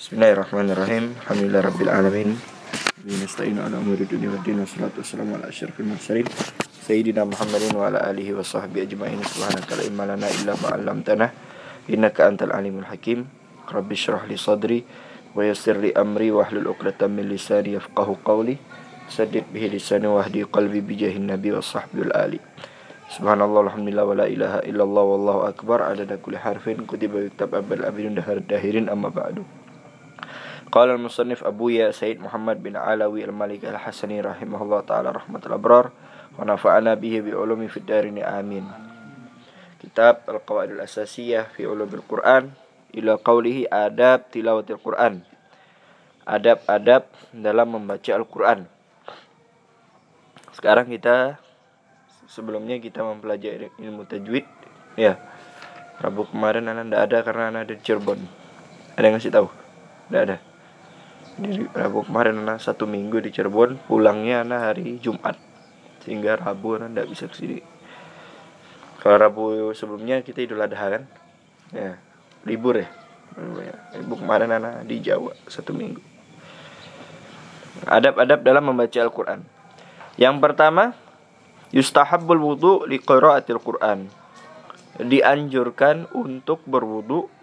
Bismillahirrahmanirrahim. Alhamdulillahirabbil alamin. Nasta'inu ala umuri dunya waddin wassalatu wassalamu ala asyrafil mursalin sayyidina Muhammadin wa ala alihi wa sahbihi ajma'in. Subhanaka la ilma lana illa ma 'allamtana innaka antal alimul hakim. Rabbi shrah li sadri wa yassir li amri wahlul 'uqdatam min lisani yafqahu qawli. Saddid bihi lisani wahdi qalbi bijahin nabi wa sahbihi ali. Subhanallah alhamdulillah wa la ilaha illallah wallahu akbar adada kulli harfin kutiba kitab abal abidun dahar dahirin amma ba'du. Qala al-musannif Abuya Sayyid Muhammad bin Alawi al-Malik al-Hasani rahimahullah ta'ala rahmatul abrar wa nafa'ana bihi bi ulumi fid darin amin. Kitab Al-Qawaidul Asasiyah fi Ulumil Quran ila qawlihi adab tilawatil Quran. Adab-adab dalam membaca Al-Quran. Sekarang sebelumnya kita mempelajari ilmu tajwid. Ya. Rabu kemarin Anda tidak ada karena Anda ada di Cirebon. Ada yang ngasih tahu? Tidak ada. Jadi Rabu kemarin Anda 1 minggu di Cirebon, pulangnya Anda hari Jumat. Sehingga Rabu Anda tidak bisa ke sini. Kalau Rabu sebelumnya kita Idul Adha kan? Ya, libur ya. Rabu kemarin Anda di Jawa 1 minggu. Adab-adab dalam membaca Al-Quran. Yang pertama, yustahabbul wudu li qiraatil Quran. Dianjurkan untuk berwudu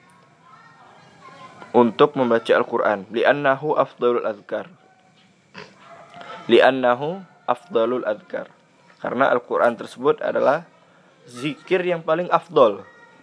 untuk membaca Al-Quran. Li'annahu afdalul adhkar. Karena Al-Quran tersebut adalah zikir yang paling afdol.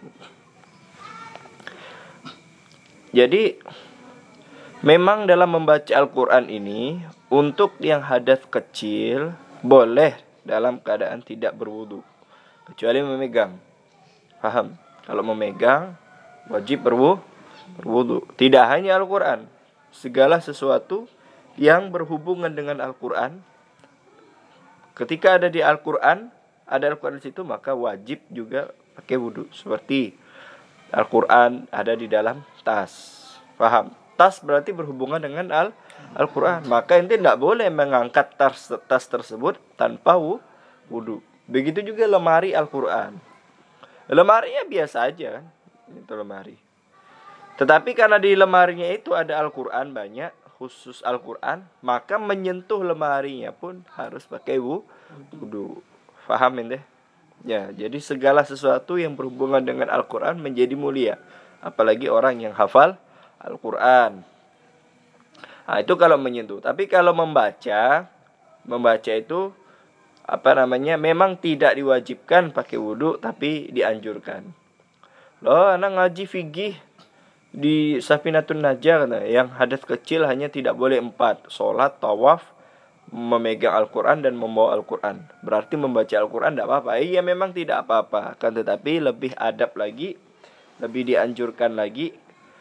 Jadi memang dalam membaca Al-Quran ini, untuk yang hadas kecil boleh dalam keadaan tidak berwudu, kecuali memegang. Paham? Kalau memegang wajib berwudu. Tidak hanya Al-Quran, segala sesuatu yang berhubungan dengan Al-Quran, ketika ada di Al-Quran, ada Al-Quran di situ, maka wajib juga pakai wudu. Seperti Al-Quran ada di dalam tas. Paham? Tas berarti berhubungan dengan Al-Quran. Maka ente tidak boleh mengangkat tas tersebut tanpa wudu. Begitu juga lemari Al-Quran. Lemarinya biasa aja kan? Itu lemari. Tetapi karena di lemarinya itu ada Al-Quran banyak, khusus Al-Quran, maka menyentuh lemarinya pun harus pakai wudu. Faham ente? Ya, jadi segala sesuatu yang berhubungan dengan Al-Quran menjadi mulia. Apalagi orang yang hafal Al-Quran. Nah, itu kalau menyentuh. Tapi kalau membaca itu memang tidak diwajibkan pakai wudu, tapi dianjurkan. Loh, anak ngaji fikih di Safinatun Najah, yang hadas kecil hanya tidak boleh 4: sholat, tawaf, memegang Al-Quran dan membawa Al-Quran. Berarti membaca Al-Quran tidak apa-apa. Iya, memang tidak apa-apa. Kan tetapi lebih adab lagi, lebih dianjurkan lagi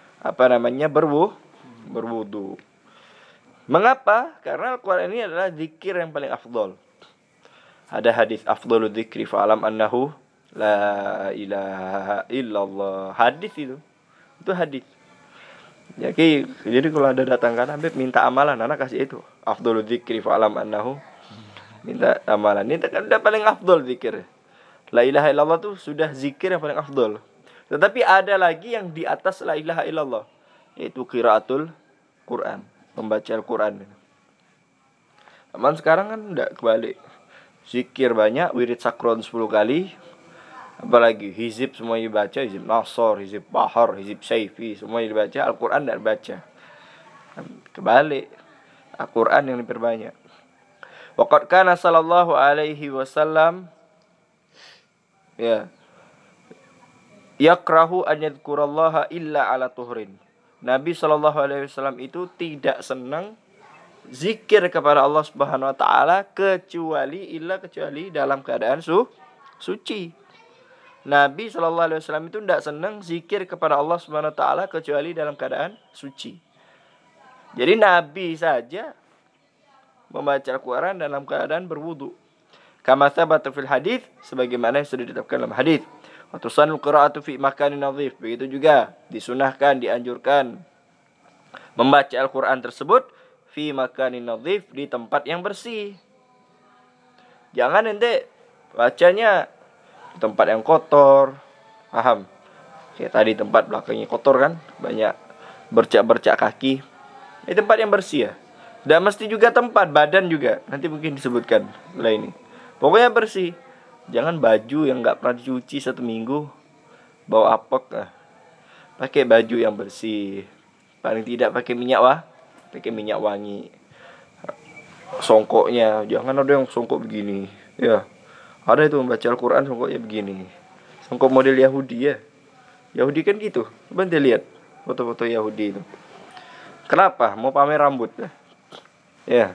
berwudu. Mengapa? Karena Al-Quran ini adalah zikir yang paling afdol. Ada hadis afdhalu dzikri fa'alam annahu la ilaha illallah. Hadis itu hadis. Jadi kalau ada datang kan Habib minta amalan, anak kasih itu. Afdhalu dzikri fa'alam annahu, minta amalan. Ini kan udah paling afdol zikir. La ilaha illallah itu sudah zikir yang paling afdol. Tetapi ada lagi yang di atas la ilaha illallah, yaitu qiraatul Quran, membaca Al-Quran. Aman sekarang kan enggak kebalik. Zikir banyak, wirid sakron 10 kali. Apalagi hizib semua dibaca, hizib Nasr, hizib Bahar, hizib Saifi, semua dibaca, Al-Quran tidak dibaca. Kebalik, Al-Quran yang diperbanyak. Waqad kana sallallahu alaihi wasallam yakrahu an yadhkurallaha illa ala tuhrin. Nabi sallallahu alaihi wasallam itu tidak senang zikir kepada Allah Subhanahu wa taala kecuali dalam keadaan suci. Nabi sallallahu alaihi wasallam itu tidak senang zikir kepada Allah Subhanahu wa taala kecuali dalam keadaan suci. Jadi Nabi saja membaca Al-Quran dalam keadaan berwudu. Kama thabata fil hadis, sebagaimana yang sudah ditetapkan dalam hadis. Wa tusannu qira'atu fi makanin nadhif. Begitu juga disunahkan, dianjurkan membaca Al-Quran tersebut fi makanin nadhif, di tempat yang bersih. Jangan ente bacanya di tempat yang kotor. Paham? Kayak tadi tempat belakangnya kotor kan, banyak bercak-bercak kaki. Ini tempat yang bersih ya. Dan mesti juga tempat badan juga. Nanti mungkin disebutkan lah ini. Pokoknya bersih. Jangan baju yang nggak pernah dicuci 1 minggu bau apek. Pakai baju yang bersih. Paling tidak pakai minyak wangi. Songkoknya jangan ada yang songkok begini. Ya. Ada itu membaca Al-Quran songkoknya begini. Songkok model Yahudi ya. Yahudi kan gitu. Coba ente lihat foto-foto Yahudi itu. Kenapa? Mau pamer rambut ya.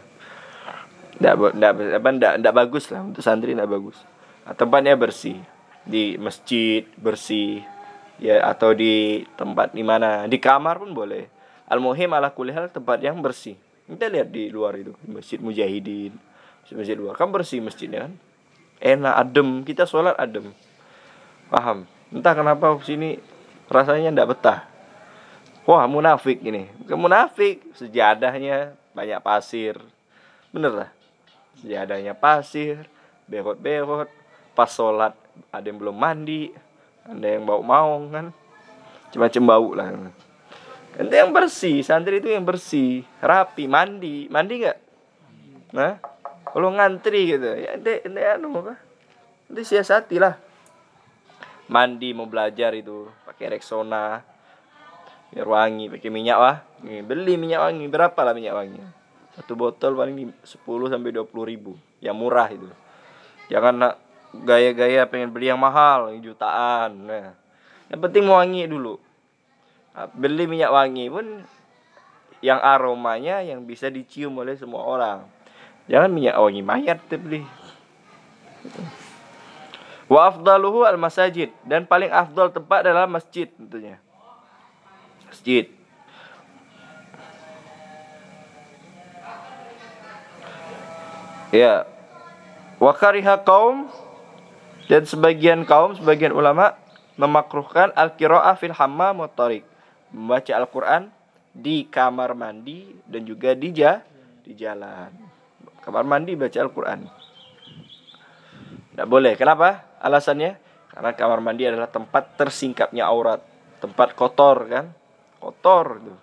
Nggak bagus lah untuk santri, nggak bagus. Tempatnya bersih. Di masjid bersih. Ya, atau di tempat di mana? Di kamar pun boleh. Al-muhim ala kulli hal tempat yang bersih. Kita lihat di luar itu, Masjid Mujahidin. Masjid luar kan bersih masjidnya kan. Enak, adem, kita sholat adem. Paham? Entah kenapa sini rasanya ndak betah. Wah, munafik ini. Bukan munafik, sejadahnya banyak pasir. Bener lah. Sejadahnya pasir, behot-behot. Pas sholat ada yang belum mandi, ada yang bau maung kan. Macam-macam bau lah. Ente yang bersih, santri itu yang bersih, rapi, mandi nggak? Nah, kalau ngantri gitu, ya ente apa? Ente siasati lah. Mandi mau belajar itu pakai Rexona, biar wangi, pakai minyak beli minyak wangi, berapa lah minyak wangi? 1 botol paling 10 sampai 20 ribu, yang murah itu. Jangan nak gaya-gaya pengen beli yang mahal, jutaan. Nah, yang penting wangi dulu. Beli minyak wangi pun yang aromanya yang bisa dicium oleh semua orang. Jangan minyak wangi mayat beli. Wa afdaluhu al-masajid, dan paling afdal tempat adalah masjid tentunya. Masjid. Ya. Wa kariha kaum, dan sebagian ulama memakruhkan al-qiraah fil hammam wa tariq, membaca Al-Quran di kamar mandi dan juga di jalan. Kamar mandi baca Al-Quran tidak boleh. Kenapa? Alasannya karena kamar mandi adalah tempat tersingkapnya aurat, tempat kotor kan, kotor itu.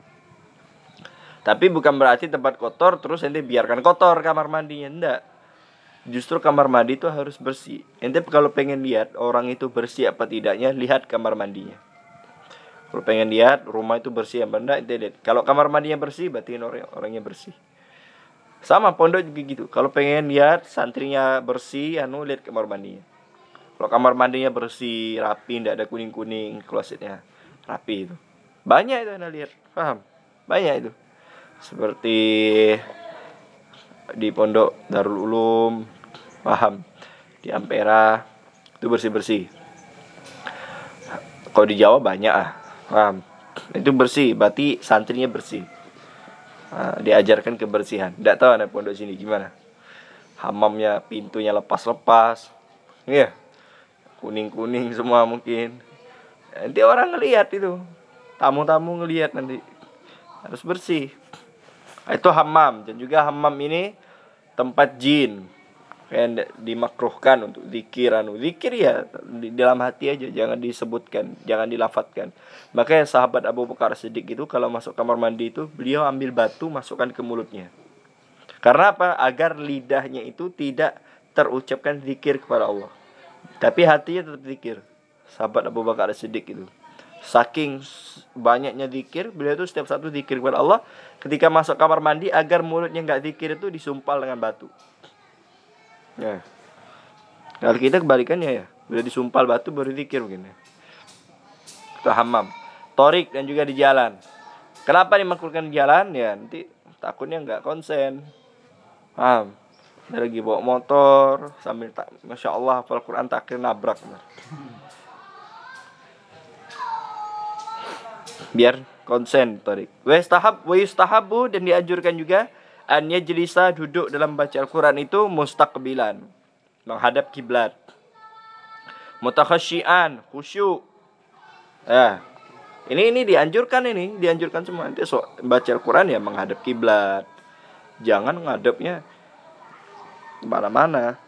Tapi bukan berarti tempat kotor terus ente biarkan kotor kamar mandinya, enggak. Justru kamar mandi itu harus bersih. Ente kalau pengen lihat orang itu bersih apa tidaknya, lihat kamar mandinya. Kalau pengen lihat rumah itu bersih apa enggak, ente lihat. Kalau kamar mandinya bersih, berarti orangnya bersih. Sama pondok juga gitu. Kalau pengen lihat santrinya bersih, lihat kamar mandinya. Kalau kamar mandinya bersih, rapi, enggak ada kuning-kuning, klosetnya rapi itu. Banyak itu anda lihat, paham? Banyak itu. Seperti di pondok Darul Ulum, paham? Di Ampera itu bersih-bersih. Kalau di Jawa banyak paham? Itu bersih, berarti santrinya bersih. Diajarkan kebersihan. Tidak tahu anak pondok sini gimana. Hamamnya pintunya lepas-lepas. Iya. Kuning-kuning semua mungkin. Nanti orang ngelihat itu. Tamu-tamu ngelihat nanti. Harus bersih. Itu hammam, dan juga hammam ini tempat jin. Kayak dimakruhkan untuk zikir. Zikir ya di dalam hati aja, jangan disebutkan, jangan dilafadzkan. Makanya sahabat Abu Bakar Siddiq itu kalau masuk kamar mandi itu beliau ambil batu masukkan ke mulutnya. Karena apa? Agar lidahnya itu tidak terucapkan zikir kepada Allah, tapi hatinya tetap zikir. Sahabat Abu Bakar Siddiq itu saking banyaknya zikir, beliau itu setiap satu zikir kepada Allah. Ketika masuk kamar mandi, agar mulutnya enggak zikir itu disumpal dengan batu. Ya. Kalau kita kebalikannya ya, udah disumpal batu baru zikir mungkin ya. Itu hammam. Torik dan juga di jalan. Kenapa dimakruhkan di jalan? Ya nanti takutnya nggak konsen. Paham? Dia lagi bawa motor sambil Masya Allah hafal Quran, takir nabrak. Biar konsen torik. Wa yustahabu, dan dianjurkan juga an yajlisa, duduk dalam baca Al-Quran itu mustaqbilan, menghadap kiblat. Mutakhasyian, khusyuk. Ini dianjurkan semua. Nanti baca Al-Quran ya menghadap kiblat. Jangan menghadapnya kemana-mana.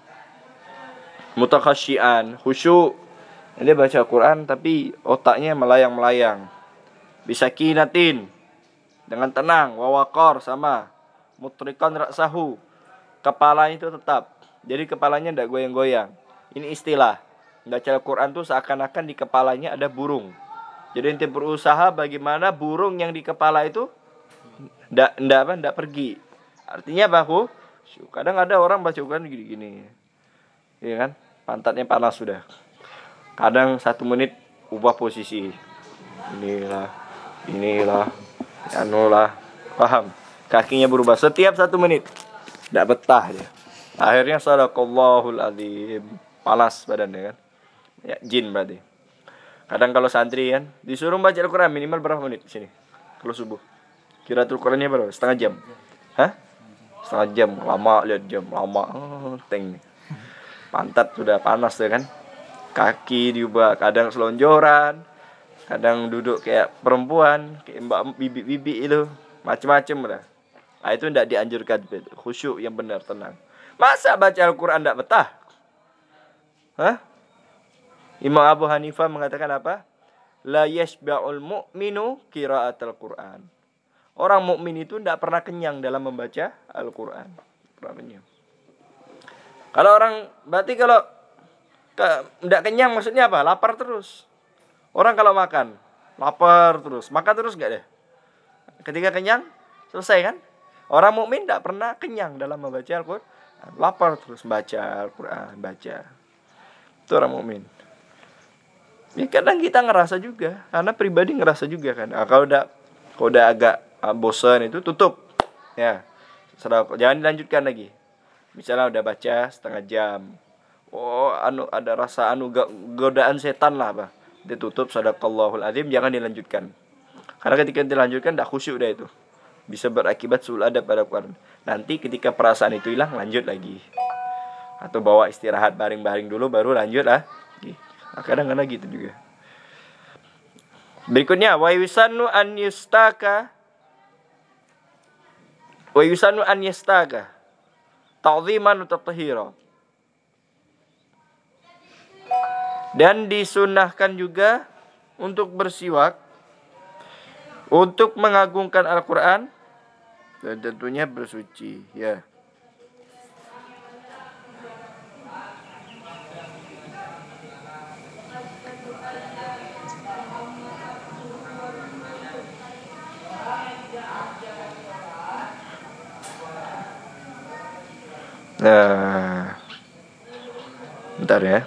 Mutakhasyian, khusyuk. Nanti baca Al-Quran tapi otaknya melayang-melayang. Bisakinatin, dengan tenang. Wawakor, sama. Mutrikan raksahu, kepalanya itu tetap. Jadi kepalanya tidak goyang-goyang. Ini istilah. Baca Al-Quran tuh seakan-akan di kepalanya ada burung. Jadi ente berusaha bagaimana burung yang di kepala itu ndak pergi. Artinya apa? Kadang ada orang baca Quran gini-gini. Iya kan? Pantatnya panas sudah. Kadang 1 menit ubah posisi. Inilah, anulah. Paham? Kakinya berubah setiap 1 menit. Ndak betah dia. Akhirnya sadaqallahul azim. Panas badannya kan. Ya, jin berarti. Kadang kalau santri kan disuruh baca Al-Quran minimal berapa menit di sini? Kalau subuh. Kira-kira Al-Qurannya berapa? Setengah jam. Hah? Setengah jam. Lama lihat jam. Lama. Teng. Pantat sudah panas tuh kan. Kaki diubah. Kadang selonjoran. Kadang duduk kayak perempuan. Kayak mbak bibi-bibi itu. Macem-macem lah. Nah, itu tidak dianjurkan. Khusyuk yang benar, tenang. Masa baca Al-Quran tidak betah? Hah? Imam Abu Hanifah mengatakan apa? La yashba'ul mu'minu qira'atul Qur'an. Orang mukmin itu tidak pernah kenyang dalam membaca Al-Quran. Kalau orang, berarti kalau tidak kenyang maksudnya apa? Lapar terus. Orang kalau makan, lapar terus. Makan terus enggak deh? Ketika kenyang, selesai kan? Orang mukmin tidak pernah kenyang dalam membaca Al-Quran. Lapar terus baca Al-Quran, baca. Itu orang mukmin. Ya kadang kita ngerasa juga, karena pribadi ngerasa juga kan. Nah, kalau udah agak bosan itu tutup. Ya. Jangan dilanjutkan lagi. Misalnya udah baca setengah jam. Oh, ada rasa godaan setan lah apa. Ditutup sadaqallahul azim, jangan dilanjutkan. Karena ketika dilanjutkan enggak khusyuk dah itu. Bisa berakibat suul adab pada Quran. Nanti ketika perasaan itu hilang lanjut lagi. Atau bawa istirahat baring-baring dulu baru lanjut lah. Kadang-kadang gitu juga. Berikutnya wa yusannu an yastaka ta'ziman wa tathhira. Dan disunahkan juga untuk bersiwak untuk mengagungkan Al-Quran dan tentunya bersuci, ya. Nah, bentar ya.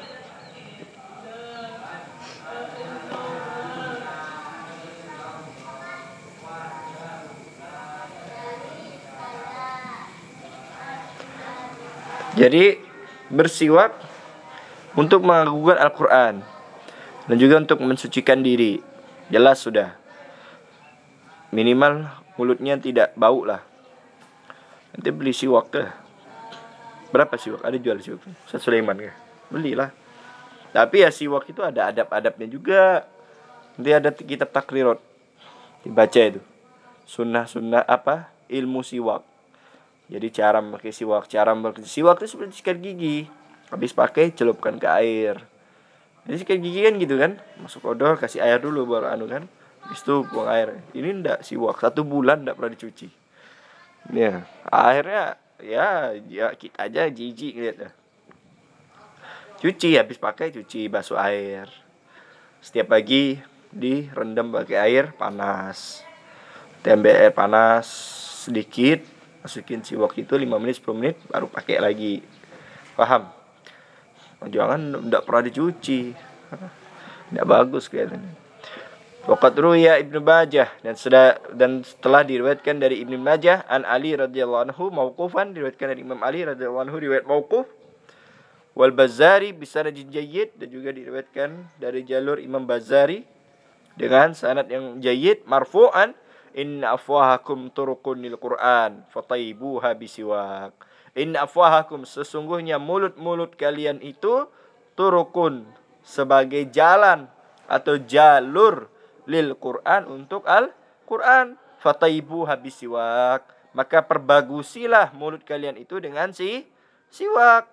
Jadi bersiwak untuk mengagungkan Al-Quran dan juga untuk mensucikan diri. Jelas sudah. Minimal mulutnya tidak bau lah. Nanti beli siwak tuh. Berapa siwak? Ada jual siwak. Ustaz Sulaiman kah? Belilah. Tapi ya siwak itu ada adab-adabnya juga. Nanti ada kitab takrirat. Dibaca itu. Sunnah-sunnah apa? Ilmu siwak. Jadi cara memakai siwak. Siwak itu seperti sikat gigi. Habis pakai celupkan ke air. Jadi sikat gigi kan gitu kan. Masuk odol kasih air dulu baru kan. Habis itu buang air. Ini enggak siwak. 1 bulan enggak pernah dicuci. Ya, akhirnya ya kita aja jijik lihat. Cuci habis pakai cuci basuh air. Setiap pagi direndam pakai air panas. Tambah air panas sedikit, masukin siwak itu 5 menit 10 menit baru pakai lagi. Paham? Jangan enggak pernah dicuci. Enggak bagus kelihatannya. Waqat ruya Ibnu Majah dan setelah diriwayatkan dari Ibnu Majah an Ali radhiyallahu anhu mauqufan, diriwayatkan dari Imam Ali radhiyallahu anhu riwayat mauquf, wal Bazzari bisanadin jayyid, dan juga diriwayatkan dari jalur Imam Bazzari dengan sanad yang jayyid marfu'an, inna afwahakum turuqun lil Qur'an fatayyibuha bisiwak. Inna afwahakum, sesungguhnya mulut-mulut kalian itu turukun, sebagai jalan atau jalur lil Quran, untuk Al-Quran. Fataibu habis siwak, maka perbagusilah mulut kalian itu dengan siwak.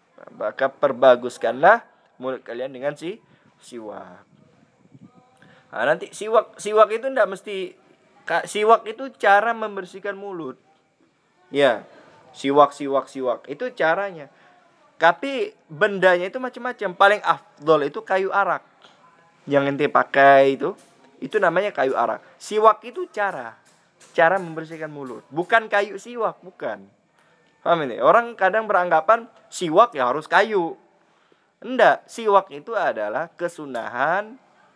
Maka perbaguskanlah mulut kalian dengan siwak. Nah, nanti siwak itu enggak mesti, siwak itu cara membersihkan mulut. Ya, siwak itu caranya. Tapi bendanya itu macam-macam. Paling afdol itu kayu arak. Yang ente pakai itu namanya kayu arak. Siwak itu cara membersihkan mulut, bukan kayu siwak, bukan. Paham ini? Orang kadang beranggapan siwak ya harus kayu. Enggak, siwak itu adalah kesunahan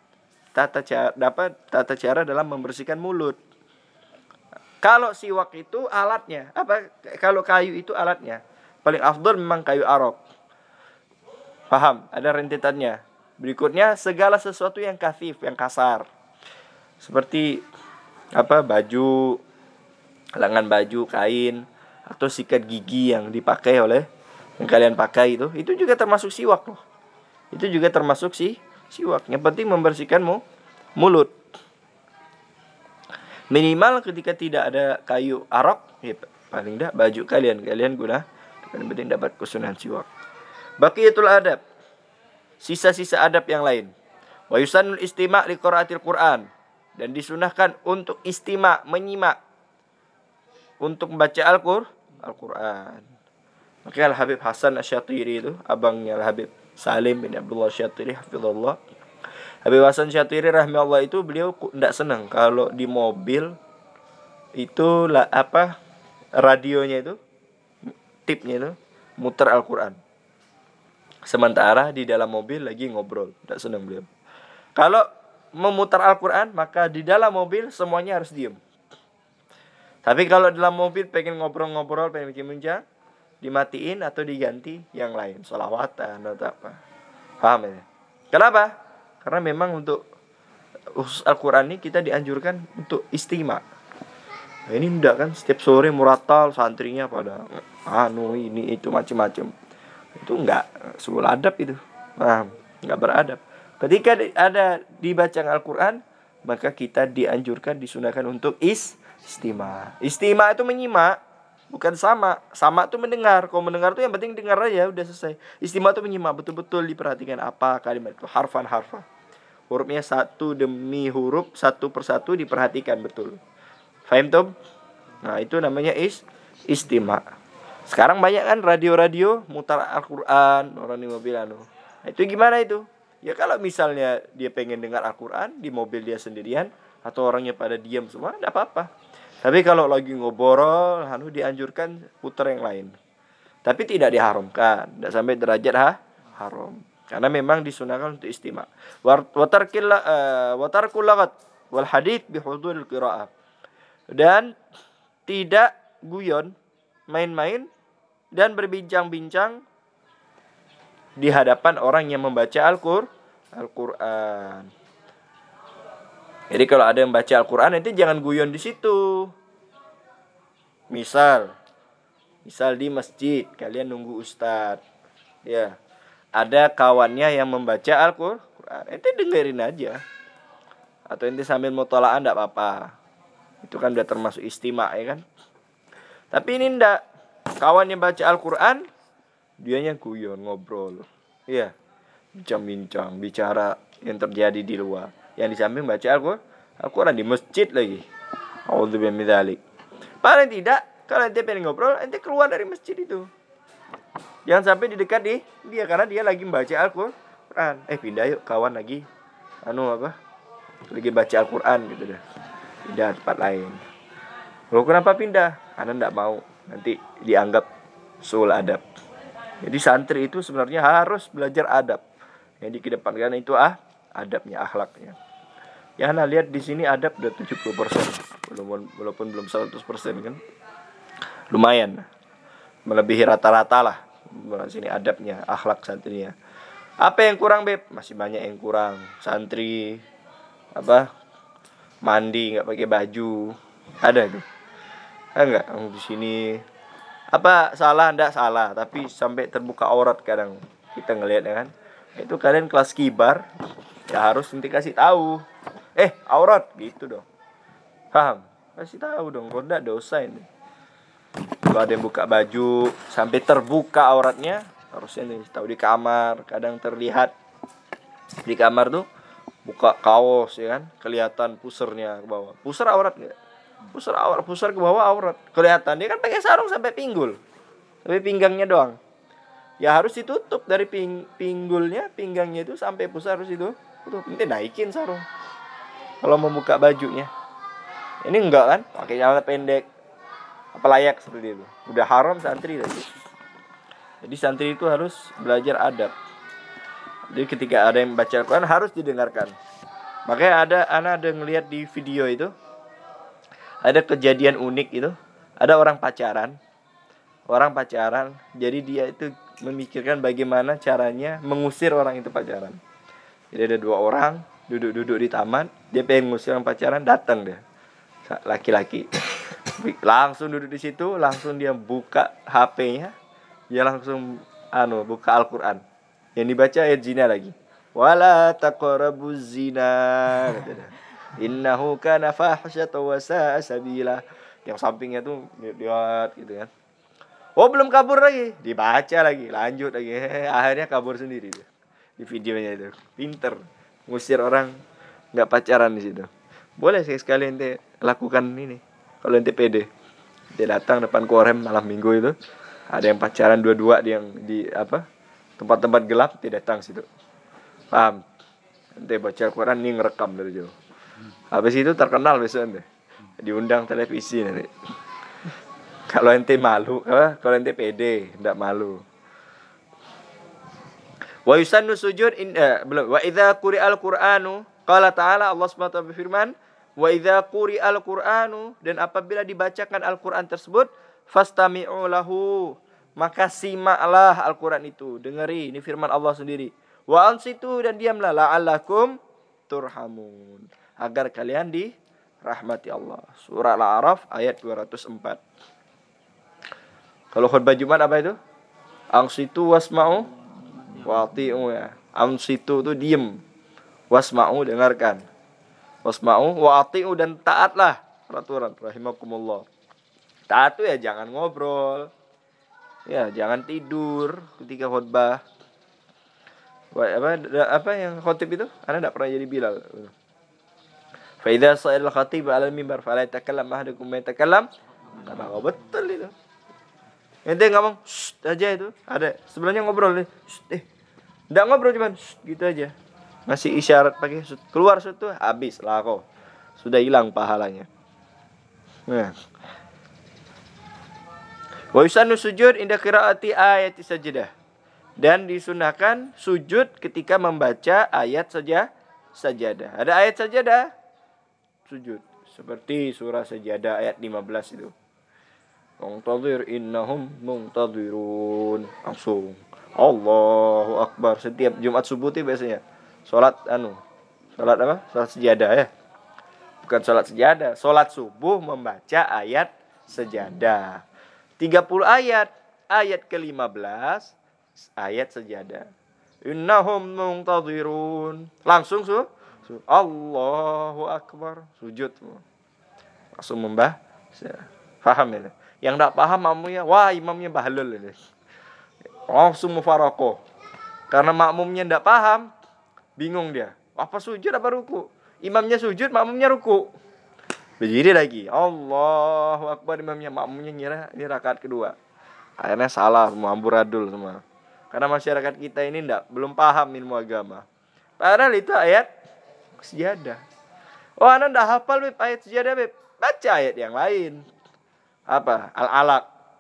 tata cara dalam membersihkan mulut. Kalau siwak itu alatnya, kalau kayu itu alatnya. Paling afdol memang kayu arak. Paham? Ada rentetannya. Berikutnya segala sesuatu yang kasif, yang kasar. Seperti baju, lengan baju, kain, atau sikat gigi yang dipakai oleh yang kalian pakai itu juga termasuk siwak loh. Itu juga termasuk siwak. Yang penting membersihkan mulut. Minimal ketika tidak ada kayu arak, ya paling tidak baju kalian guna. Yang penting dapat kesunahan siwak. Baqiyatul adab, sisa-sisa adab yang lain. Wa yusannul istima' li qiraatil Qur'an, dan disunahkan untuk istima', menyimak untuk membaca Al-Qur'an. Maka Al-Habib Hasan Asy-Syatiri itu, abangnya Al-Habib Salim bin Abdullah Asy-Syatiri hafizallah. Habib Hasan Syatiri rahimahullah itu beliau tidak senang kalau di mobil itu radionya itu, tipnya itu muter Al-Qur'an. Sementara di dalam mobil lagi ngobrol, tidak senang beliau. Kalau memutar Al-Qur'an, maka di dalam mobil semuanya harus diam. Tapi kalau dalam mobil pengen ngobrol-ngobrol, pengen bincang-bincang, dimatiin atau diganti yang lain, sholawatan atau apa. Paham ya? Kenapa? Karena memang untuk Al-Qur'an ini kita dianjurkan untuk istima'. Nah, ini enggak kan setiap sore muratal santrinya pada ini itu macam-macam. Itu enggak sebuah adab itu. Paham? Enggak beradab. Ketika ada dibaca Al-Qur'an, maka kita dianjurkan, disunahkan untuk istima'. Istima' itu menyimak, bukan sama. Sama itu mendengar. Kalau mendengar itu yang penting dengar aja, udah selesai. Istima' itu menyimak, betul-betul diperhatikan apa kalimat itu, harfan-harfan. Hurufnya satu demi huruf, satu persatu diperhatikan betul. Fahim tuh? Nah, itu namanya istima'. Sekarang banyak kan radio-radio mutar Al-Qur'an, orang di mobil Nah, itu gimana itu? Ya kalau misalnya dia pengen dengar Al-Qur'an di mobil dia sendirian, atau orangnya pada diam semua, enggak apa-apa. Tapi kalau lagi ngobrol, dianjurkan putar yang lain. Tapi tidak diharamkan, tidak sampai derajat haram. Karena memang disunahkan untuk istima'. Wa tarkul laghat wal hadits bi huduril qiraah. Dan tidak guyon, main-main dan berbincang-bincang di hadapan orang yang membaca Al-Qur'an. Jadi kalau ada yang baca Al-Qur'an, nanti jangan guyon di situ. Misal di masjid kalian nunggu ustaz. Ya. Ada kawannya yang membaca Al-Qur'an, ente dengerin aja. Atau ente sambil mutola'ah enggak apa-apa. Itu kan udah termasuk istima' ya kan. Tapi ini enggak. Kawannya baca Al-Qur'an, dianya guyon, ngobrol. Iya. Bincang-bincang, bicara yang terjadi di luar. Yang di samping baca Al-Qur'an di masjid lagi. A'udzubillahi min dzalik. Paling tidak, kalau ente pengen ngobrol, ente keluar dari masjid itu. Jangan sampai di dekat dia, karena dia lagi membaca Al-Qur'an. Pindah yuk kawan lagi. Lagi baca Al-Qur'an gitu dah. Pindah tempat lain. Loh, kenapa pindah? Karena enggak mau nanti dianggap suul adab. Jadi santri itu sebenarnya harus belajar adab. Yang dikedepankan itu adabnya, akhlaknya. Ya, lihat di sini adab udah 70%. Walaupun belum 100% kan. Lumayan. Melebihi rata-rata lah. Sini adabnya, akhlak santrinya. Apa yang kurang, Beb? Masih banyak yang kurang. Santri mandi enggak pakai baju. Ada itu. Enggak di sini. Salah enggak salah, tapi sampai terbuka aurat kadang kita ngelihat ya kan. Itu kalian kelas kibar, ya harus nanti kasih tahu. Aurat gitu dong. Paham? Kasih tahu dong, kalau enggak dosa ini. Kalau ada yang buka baju sampai terbuka auratnya, harusnya nih tahu di kamar. Kadang terlihat di kamar tuh buka kaos ya kan, kelihatan pusernya ke bawah. Puser aurat enggak? Puser ke bawah aurat. Kelihatan dia kan pakai sarung sampai pinggul. Tapi pinggangnya doang. Ya harus ditutup dari pinggulnya, pinggangnya itu sampai puser harus itu. Nanti naikin sarung. Kalau mau buka bajunya. Ini enggak kan? Pakai celana pendek. Apa layak seperti itu. Udah haram santri tadi. Jadi santri itu harus belajar adab. Jadi ketika ada yang baca Al-Quran harus didengarkan. Makanya ada ngelihat di video itu, ada kejadian unik itu. Ada orang pacaran. Jadi dia itu memikirkan bagaimana caranya mengusir orang itu pacaran. Jadi ada 2 orang duduk di taman. Dia pengen ngusir orang pacaran, datang dia laki-laki. Langsung duduk di situ, langsung dia buka HP-nya. Dia langsung buka Al-Quran. Yang dibaca ayat zina lagi. Wala taqrabuz zina. Innahu kana fahsyatan wa sa'a sabila. Yang sampingnya tuh lihat gitu kan. Oh, belum kabur lagi. Dibaca lagi, lanjut lagi. Akhirnya kabur sendiri dia. Di videonya itu. Pinter ngusir orang enggak pacaran di situ. Boleh sekali ente lakukan ini. Kalau ente pede. Dia datang depan Korem malam Minggu itu. Ada yang pacaran dua-dua di tempat-tempat gelap, dia datang situ. Paham? Ente baca Al-Quran, ini ngerekam dari jauh. Habis itu terkenal besok ente. Diundang televisi nanti. Kalau ente malu, kalau ente pede, enggak malu. Wa yusannu sujud belum. Wa idza quri'al Qur'anu, qala ta'ala, Allah SWT berfirman, wa idza quri'al Qur'anu, dan apabila dibacakan Al-Qur'an tersebut, fastami'u lahu, maka simaklah Al-Quran itu. Dengeri, ini firman Allah sendiri. Wa ansitu, dan diamlah, la'allakum turhamun, agar kalian dirahmati Allah. Surah Al-A'raf ayat 204. Kalau khutbah Jumat apa itu? Ansitu wasma'u wa'ti'u ya. Ansitu itu diem. Wasma'u dengarkan. Wasma'u wa'ti'u, dan taatlah peraturan. Rahimakumullah. Taat itu ya jangan ngobrol. Ya, jangan tidur ketika khutbah. Apa yang khotib itu? Anda enggak pernah jadi Bilal. Fa idza sa'al khatib 'ala al-mimbar fala yatakallam ahadukum ma yatakallam. Karena betul itu. Ente ngomong aja itu. Ada sebelahnya ngobrol nih. Enggak ngobrol cuman gitu aja. Masih isyarat pakai keluar tuh habis lah kok. Sudah hilang pahalanya. Nah. Wa yusannu sujud inda qiraati ayati sajdah. Dan disunahkan sujud ketika membaca ayat sajadah. Ada ayat sajadah, sujud. Seperti surah Sajadah ayat 15 itu. Muntadhir innahum muntadhirun. Langsung Allahu Akbar. Setiap Jumat subuh itu biasanya salat apa? Salat sajadah ya. Bukan salat sajadah, salat subuh membaca ayat sajadah. 30 ayat. Ayat ke-15 ayat sajadah. Innahum muntadhirun. Langsung Allahu Akbar, sujud. Langsung membaca. Paham ya? Yang enggak paham makmumnya, wah imamnya bahlul ini. Langsung mufaraqah. Karena makmumnya enggak paham, bingung dia. Apa sujud apa ruku? Imamnya sujud, makmumnya ruku. Berdiri lagi. Allahu Akbar, imamnya, makmumnya ngira ini rakaat kedua. Akhirnya salah semua, amburadul semua. Karena masyarakat kita ini belum paham ilmu agama. Padahal itu ayat sajadah. Oh, Anda enggak hafal ayat sajadah, Beb. Baca ayat yang lain. Apa? Al-Alaq.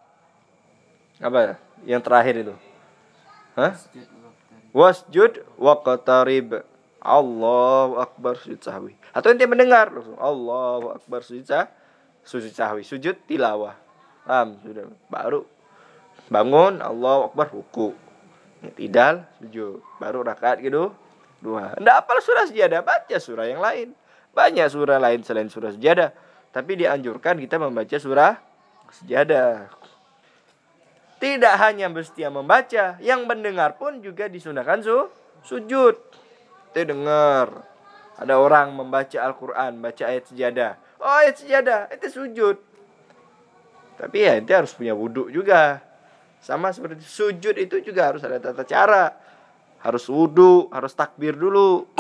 Apa? Yang terakhir itu. Hah? Wasjud waqtarib. Allahu Akbar, sujud sahwi. Atau ente mendengar langsung Allahu Akbar, sujud sahwi, sujud tilawah. Paham? Sudah. Baru bangun, Allahu Akbar, ruku. Tidal, sujud. Baru rakaat kedua. Enggak hafal surah sajadah, baca surah yang lain. Banyak surah lain selain surah sajadah. Tapi dianjurkan kita membaca surah sajadah. Tidak hanya mesti membaca, yang mendengar pun juga disunahkan sujud. Kita dengar ada orang membaca Al-Quran, baca ayat sajadah. Oh, ayat sajadah, itu sujud. Tapi ya ente harus punya wudhu juga. Sama seperti sujud itu juga harus ada tata cara. Harus wudhu, harus takbir dulu.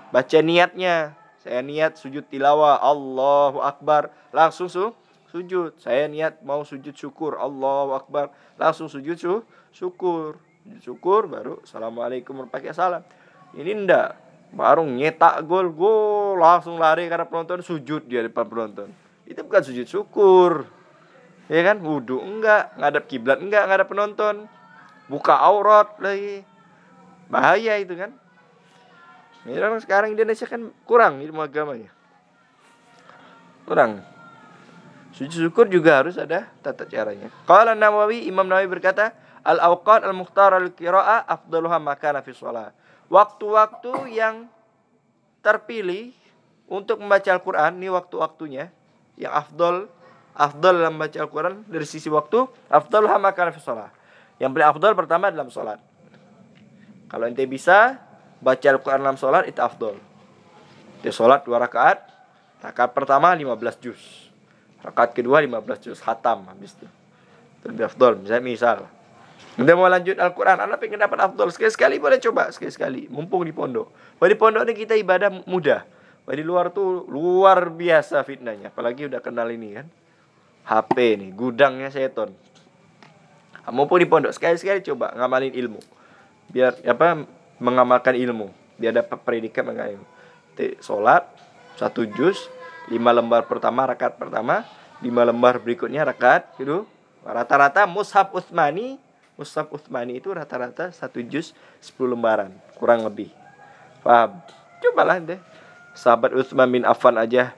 baca niatnya. Saya niat sujud tilawah, Allahu Akbar, langsung sujud. Saya niat mau sujud syukur, Allahu Akbar, langsung sujud syukur. Sujud syukur baru assalamualaikum pakai salam. Ini enggak, baru nyetak gol langsung lari karena penonton, sujud dia depan penonton. Itu bukan sujud syukur. Ya kan? Wudu enggak, ngadap kiblat enggak, ngadap penonton. Buka aurat lagi. Bahaya itu kan? Ya, orang sekarang Indonesia kan kurang ilmu agamanya. Kurang. Sujud syukur juga harus ada tata caranya. Qala Nawawi, Imam Nawawi berkata, al-awqat al-mukhtar al-qira'ah afdaluha makana fi shalah. Waktu-waktu yang terpilih untuk membaca Al-Qur'an, ini waktu-waktunya yang afdal dalam membaca Al-Qur'an dari sisi waktu, afdaluha makana fi shalah. Yang paling afdal pertama dalam salat. Kalau ente bisa baca Al-Quran dalam sholat, itu afdol. Dia sholat 2 rakaat. Rakaat pertama 15 juz. Rakaat kedua 15 juz. Khatam habis itu. Itu lebih afdol. Misal anda mau lanjut Al-Quran, anda pengen dapat afdol, sekali-sekali boleh coba. Sekali-sekali. Mumpung di pondok. Di pondok ini kita ibadah mudah. Di luar tuh luar biasa fitnahnya. Apalagi udah kenal ini kan. HP nih. Gudangnya seton. Mumpung di pondok. Sekali-sekali coba ngamalin ilmu. Biar mengamalkan ilmu, dia dapat predikat mengenai ilmu. Sholat 1 juz, 5 lembar pertama rakaat pertama, 5 lembar berikutnya rakaat kedua. Rata-rata mushaf Utsmani itu rata-rata 1 juz 10 lembaran, kurang lebih. Paham? Cobalah deh. Sahabat Utsman bin Affan aja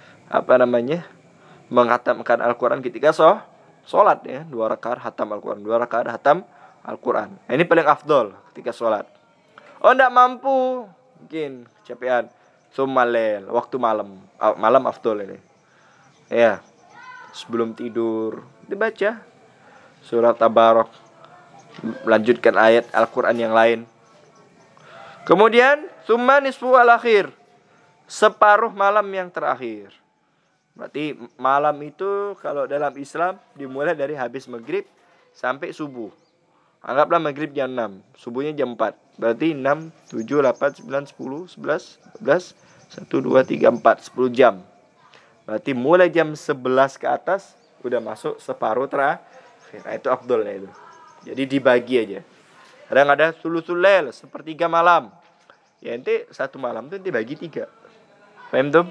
menghatamkan Al-Qur'an ketika sholat ya, 2 rakaat hatam Al-Qur'an, 2 rakaat hatam Al-Qur'an. Ini paling afdol ketika sholat. Oh, enggak mampu, mungkin kecapean, sumalel, waktu malam afdol ini. Ya, sebelum tidur dibaca surat Tabarak, melanjutkan ayat Al-Qur'an yang lain. Kemudian summa nisfu al-akhir, separuh malam yang terakhir. Berarti malam itu kalau dalam Islam dimulai dari habis maghrib sampai subuh. Anggaplah maghrib jam 6, subuhnya jam 4. Berarti 6, 7, 8, 9, 10, 11, 12, 1, 2, 3, 4, 10 jam. Berarti mulai jam 11 ke atas udah masuk separuh terakhir. Itu afdolnya itu. Jadi dibagi aja. Kadang ada sulusul lail, sepertiga malam. Ya ente satu malam tuh ente bagi 3. Paham tuh?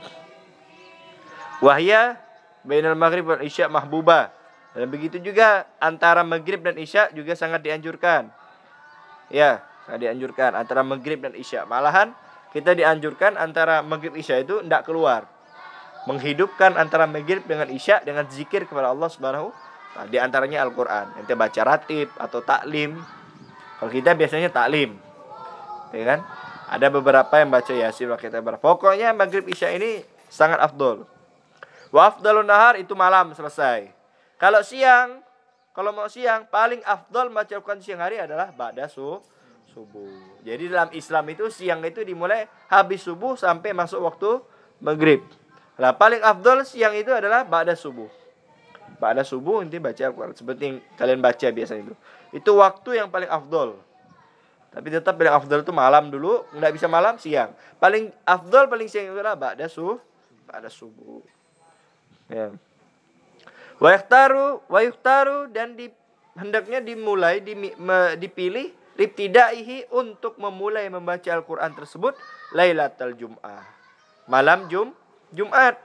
Wahya bainal maghrib wal isya mahbubah. Dan begitu juga antara maghrib dan isya juga sangat dianjurkan. Ya, sangat dianjurkan antara maghrib dan isya. Malahan kita dianjurkan antara maghrib isya itu tidak keluar. Menghidupkan antara maghrib dengan isya dengan zikir kepada Allah Subhanahu. Nah, di antaranya Al-Qur'an. Ente baca ratib atau taklim. Kalau kita biasanya taklim. Ya kan? Ada beberapa yang baca Yasin wa kita pokoknya maghrib isya ini sangat afdol. Wa afdalun nahar itu malam selesai. Kalau mau siang, paling afdol baca Al-Quran siang hari adalah ba'da subuh. Jadi dalam Islam itu siang itu dimulai habis subuh sampai masuk waktu maghrib. Nah, paling afdol siang itu adalah ba'da subuh. Ba'da subuh nanti baca Al-Quran seperti yang kalian baca biasanya itu. Itu waktu yang paling afdol. Tapi tetap paling afdol itu malam dulu, enggak bisa malam, siang. Paling afdol paling siang itu adalah ba'da subuh. Ya. Wa yuktaru dan hendaknya dipilih libtidaihi untuk memulai membaca Al-Qur'an tersebut Lailatul Jum'ah. Malam Jumat.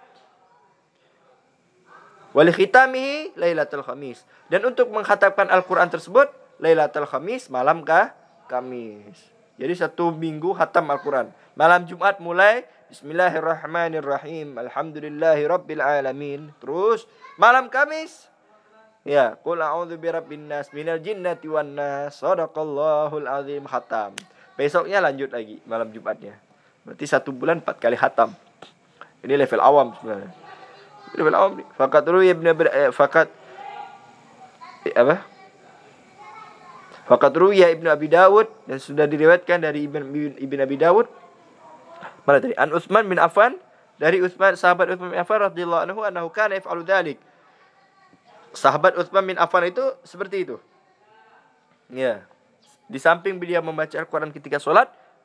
Wa li khitamihi Lailatul Khamis. Dan untuk mengkhatamkan Al-Qur'an tersebut Lailatul Khamis, malam Kamis. Jadi 1 minggu khatam Al-Qur'an. Malam Jumat mulai Bismillahirrahmanirrahim. Alhamdulillahirabbil alamin. Terus malam Kamis ya, qul a'udzu birabbin nas minal jinnati wan nas. Shadaqallahul azim, khatam. Besoknya lanjut lagi malam Jumatnya. Berarti 1 bulan 4 kali khatam. Ini level awam sebenarnya. Level awam. Fakat ruya Ibnu Abi Dawud, dan sudah diriwayatkan dari Ibn Abi Dawud. Mana tadi? An Utsman bin Affan, dari sahabat Utsman bin Affan radhiyallahu anhu annahu kana yaf'alu dzalik. Sahabat Utsman bin Affan itu seperti itu. Ya. Di samping beliau membaca Al-Qur'an ketika sholat,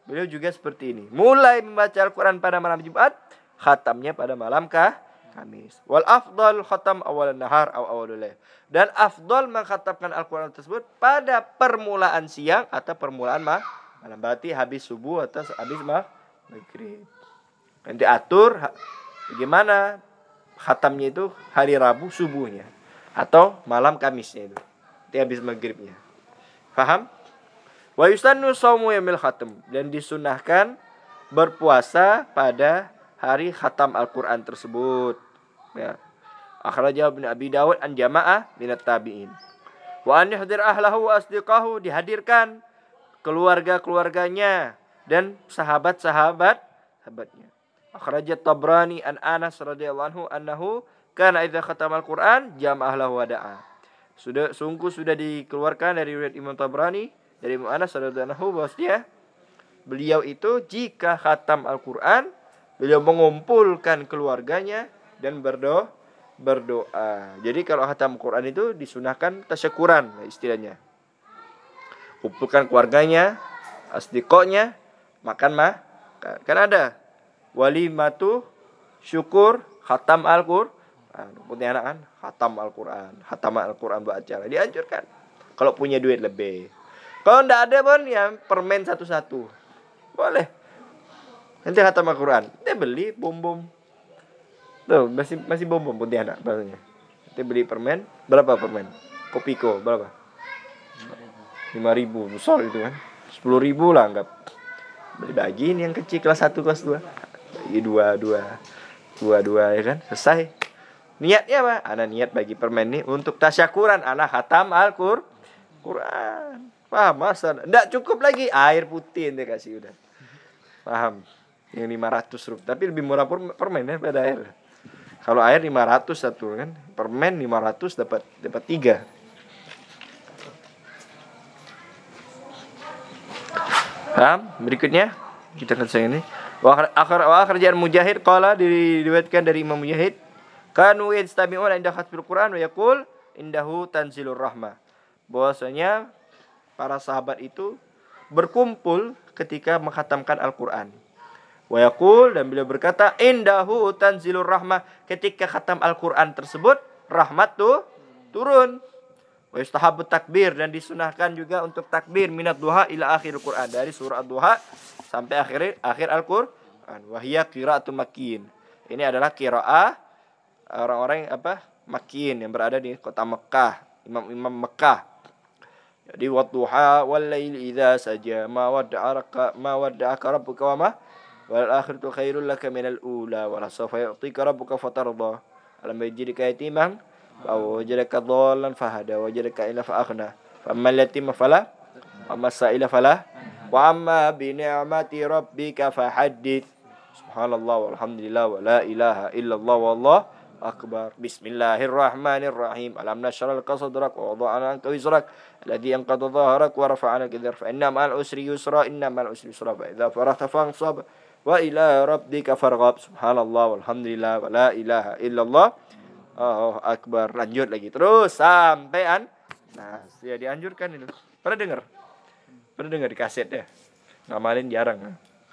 beliau juga seperti ini. Mulai membaca Al-Quran pada malam Jumat, khatamnya pada malam Kamis. Wal afdal khatam awal nahar atau awal lail. Dan afdal mengkhatamkan Al-Quran tersebut pada permulaan siang atau permulaan malam. Berarti habis subuh atau habis maghrib. Nanti atur bagaimana khatamnya itu hari Rabu subuhnya atau malam Kamisnya itu. Nanti habis maghribnya. Paham? Wa yusannu shaumu yaumil khatam, dan disunahkan berpuasa pada hari khatam Al-Qur'an tersebut. Ya. Akhrajahu Ibnu Abi Dawud an jama'ah minat tabi'in. Wa an yuhdir ahlahu wa asdiqahu, dihadirkan keluarga-keluarganya dan sahabatnya. Akhrajat Tabrani an Anas radhiyallahu anhu annahu kana idza khatama Al-Qur'an jama'a ahlahu wa da'a. Sungguh sudah dikeluarkan dari riwayat Imam Tabrani dari Imam Anas radhiyallahu anhu bahwasanya beliau itu jika khatam Al-Qur'an, beliau mengumpulkan keluarganya dan berdoa. Jadi kalau khatam Al-Qur'an itu disunahkan tasyakuran istilahnya. Kumpulkan keluarganya, asdiqonya, makan kan ada walimatu syukur khatam Al-Qur'an. Punya anak kan khatam Al-Qur'an buat acara, dianjurkan kalau punya duit lebih. Kalau enggak ada pun ya permen satu-satu. Boleh. Nanti khatam Al-Qur'an. Dia beli bom-bom. Tuh, masih bom-bom Pontianak bahasanya. Nanti beli permen, berapa permen? Kopiko berapa? 5.000, besar itu kan. 10.000 lah anggap. Bagi ini yang kecil kelas 1 kelas 2. Bagi 2 ya kan? Selesai. Niatnya apa? Ana niat bagi permen ini untuk tasyakuran ana khatam Al-Qur'an. Paham masa? Enggak cukup lagi air putih dia kasih udah. Paham? Yang 500 rupiah. Tapi lebih murah permen daripada air. Kalau air 500 satu kan, permen 500 dapat 3. Paham? Berikutnya kita akan sayang ini. Wa akhrajan Mujahid qala, diriwayatkan dari Imam Mujahid, kanu yastami'una inda khatmil Qur'an wa yaqul indahu tanzilur rahmah. Bahwasanya para sahabat itu berkumpul ketika mengkhatamkan Al-Qur'an. Wa yaqul, dan beliau berkata indahu tanzilur rahmah, ketika khatam Al-Qur'an tersebut rahmat tuh turun. Wa yustahabut takbir, dan disunahkan juga untuk takbir minat duha ila akhir Al-Qur'an, dari surah Ad-Duha sampai akhir Al-Qur'an. Wa hiya qira'atun makkiyin. Ini adalah qiraah orang-orang Makkiyin yang berada di kota Mekah, imam-imam Mekah. Jadi wadduha wal laili idza saja ma wadda'aka rabbuka wa ma wal akhiratu khairul laka minal ula wa la sawfa yu'tika rabbuka fatarda alam yajidka yatiman aw wajadaka dhallan fahada wajadaka ila fa aghna fammal yatima fala amma sa'ila fala wa amma bi ni'mati rabbika fahaddits. Subhanallah walhamdulillah wa la ilaha illallah wallahu akbar. Bismillahirrahmanirrahim. Alam nashrah laka sadrak wa wada'na anka wizrak alladhi anqadha dhahrak wa rafa'na laka dhikrak fa inna ma'al usri yusra inna ma'al usri yusra fa idza faragta fansab wa ila rabbika farghab. Subhanallah walhamdulillah wa la ilaha illallah Allahu akbar. Lanjut lagi terus sampai nah, ya dianjurkan itu. Pernah dengar di kaset ya? Ngamalin jarang.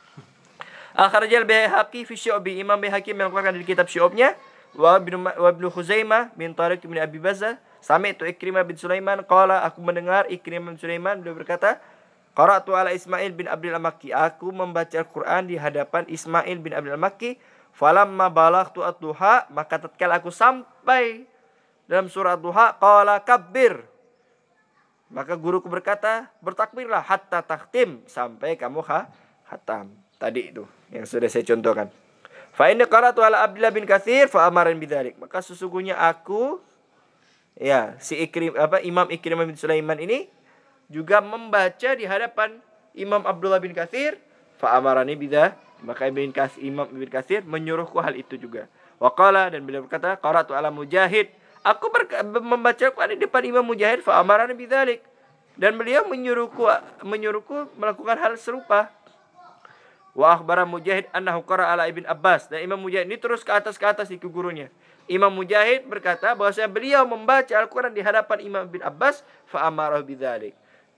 Akhrajal Baihaqi fi Syu'bi, Imam Baihaqi mengeluarkan di kitab Syu'bnya. Wa Ibnu Khuzaimah min Tariq bin Abi Bazzah, sami'tu Ikrimah bin Sulaiman qala, aku mendengar Ikrimah bin Sulaiman, beliau berkata, qara'tu ala Ismail bin Abdul Makki, aku membaca Al-Qur'an di hadapan Ismail bin Abdul Makki, falamma balaghtu ad-duha, maka tatkala aku sampai dalam surah ad-duha, qala kabbir, maka guruku berkata, bertakbirlah hatta takhtim, sampai kamu khatam. Tadi itu yang sudah saya contohkan. Fa inna qara'tu ala Abdullah bin Katsir fa amaran bidzalik. Maka sesungguhnya aku Imam Ikrimah bin Sulaiman ini juga membaca di hadapan Imam Abdullah bin Katsir fa amarani bidzalik. Maka Imam Ibn Katsir menyuruhku hal itu juga. Wa qala, dan beliau berkata, qara'tu ala Mujahid, aku membaca Al-Qur'an di depan Imam Mujahid fa amarani bidzalik. Dan beliau menyuruhku melakukan hal serupa. Wa akhbara Mujahid annahu qara'a ala Ibn Abbas, dan Imam Mujahid ini terus ke atas itu gurunya. Imam Mujahid berkata bahwasanya beliau membaca Al-Qur'an di hadapan Imam Ibn Abbas fa amarahu bidzalik.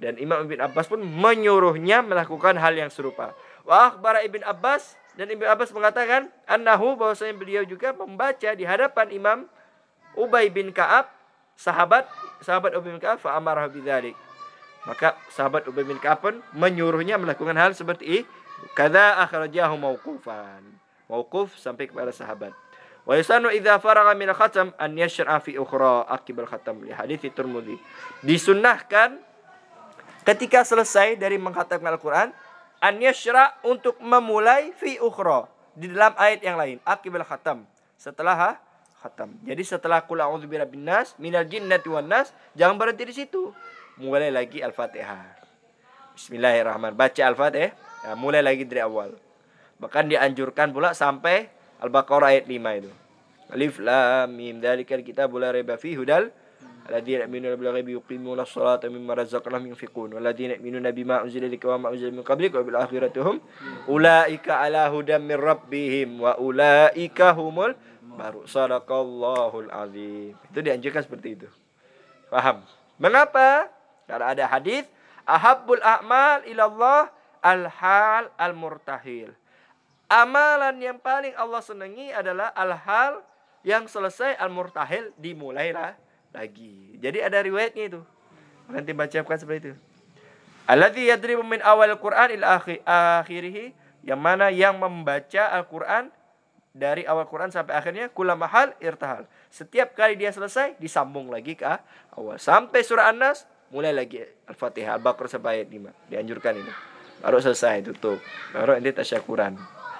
Dan Imam Ibn Abbas pun menyuruhnya melakukan hal yang serupa. Wa akhbara Ibn Abbas, dan Ibn Abbas mengatakan annahu, bahwasanya beliau juga membaca di hadapan Imam Ubay bin Ka'ab, sahabat Ubay bin Ka'ab, fa amara bidzalik. Maka sahabat Ubay bin Ka'ab pun menyuruhnya melakukan hal seperti kada akhrajahu mauqufan. Mauquf sampai kepada sahabat. Wa yusanu idza faragha min al-khatam an yashra fi ukhra aqibal khatam li hadits Tirmidzi. Disunnahkan ketika selesai dari mengkhatamkan Al-Quran, an yashra, untuk memulai fi ukhra, di dalam ayat yang lain, aqibal khatam, setelah khatam. Jadi setelah qul a'udzu birabbin nas minal jinnati wan nas, jangan berhenti di situ. Mulai lagi Al-Fatihah. Bismillahirrahmanirrahim. Baca Al-Fatihah, ya, mulai lagi dari awal. Bahkan dianjurkan pula sampai Al-Baqarah ayat 5 itu. Alif lam mim dzalikal kitabu la raiba fihi hudal alladzina yu'minuna bil ghaibi yuqimuna ash-shalata mimma razaqnahum yunfiqun walladzina yu'minuna bima unzila ilaika wa ma unzila min qablika wa bil akhirati hum ulaika ala hudan min rabbihim wa ulaika humul baru sadaqallahul azim. Itu dianjurkan seperti itu. Paham? Mengapa? Karena ada hadis ahabbul a'mal ilallah al-hal al-murtahil. Amalan yang paling Allah senangi adalah al-hal yang selesai, al-murtahil dimulailah lagi. Jadi ada riwayatnya itu. Nanti bacakan seperti itu. Alladzi yadribu min awal Qur'an ila akhirih, yang mana yang membaca Al-Qur'an dari awal Quran sampai akhirnya kulamahal irtahal. Setiap kali dia selesai disambung lagi ke awal sampai surah An-Nas, mulai lagi Al-Fatihah, Al-Baqarah sampai ayat 5. Dianjurkan itu. Baru selesai tutup. Baru nanti tasyakuran.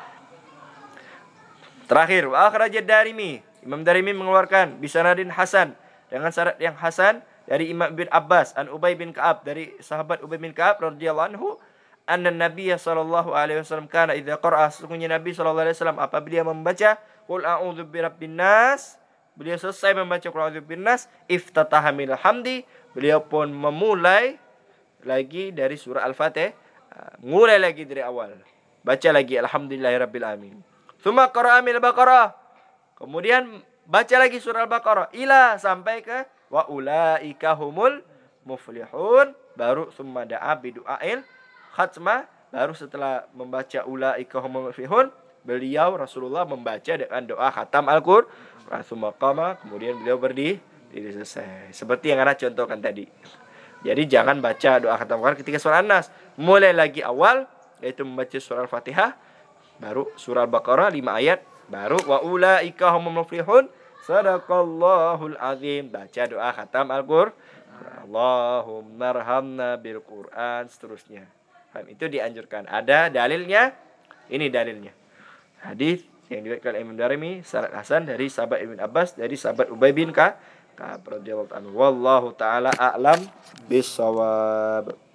Terakhir, wa akhrajad Darimi. Imam Darimi mengeluarkan bisanadin hasan, dengan syarat yang hasan, dari Imam bin Abbas an Ubay bin Ka'ab, dari sahabat Ubay bin Ka'ab radhiyallahu anhu, anna Nabiy sallallahu alaihi wasallam kana idza qara'a, sesungguhnya Nabi sallallahu alaihi wasallam apabila membaca qul a'udzu birabbin nas, beliau selesai membaca qul a'udzu birabbin nas, iftataha minal hamdi, beliau pun memulai lagi dari surah Al-Fatihah, mulai lagi dari awal, baca lagi alhamdulillahirabbil alamin. Tsumma qara'a minal baqarah, kemudian baca lagi surah Al-Baqarah ila sampai ke wa ulaika humul muflihun, baru tsumma da'a bidu'ail khatmah, baru setelah membaca ulaika humul muflihun, beliau Rasulullah membaca dengan doa khatam Al-Qur'an. Tsumma qama, kemudian beliau berdiri selesai. Seperti yang Anda contohkan tadi. Jadi jangan baca doa khatam Al-Qur'an ketika surah An-Nas. Mulai lagi awal, yaitu membaca surah Al-Fatihah, baru surah Al-Baqarah 5 ayat, baru wa ulaika humul muflihun, sadaqallahul azim, baca doa khatam Al-Qur'an, Allahumma arhamna bil Qur'an, seterusnya. Itu dianjurkan. Ada dalilnya. Ini dalilnya. Hadis yang diriwayatkan Imam Darimi sanad hasan dari sahabat Ibn Abbas, dari sahabat Ubay bin Ka'ab radhiyallahu anhu. Wallahu taala a'lam bissawab.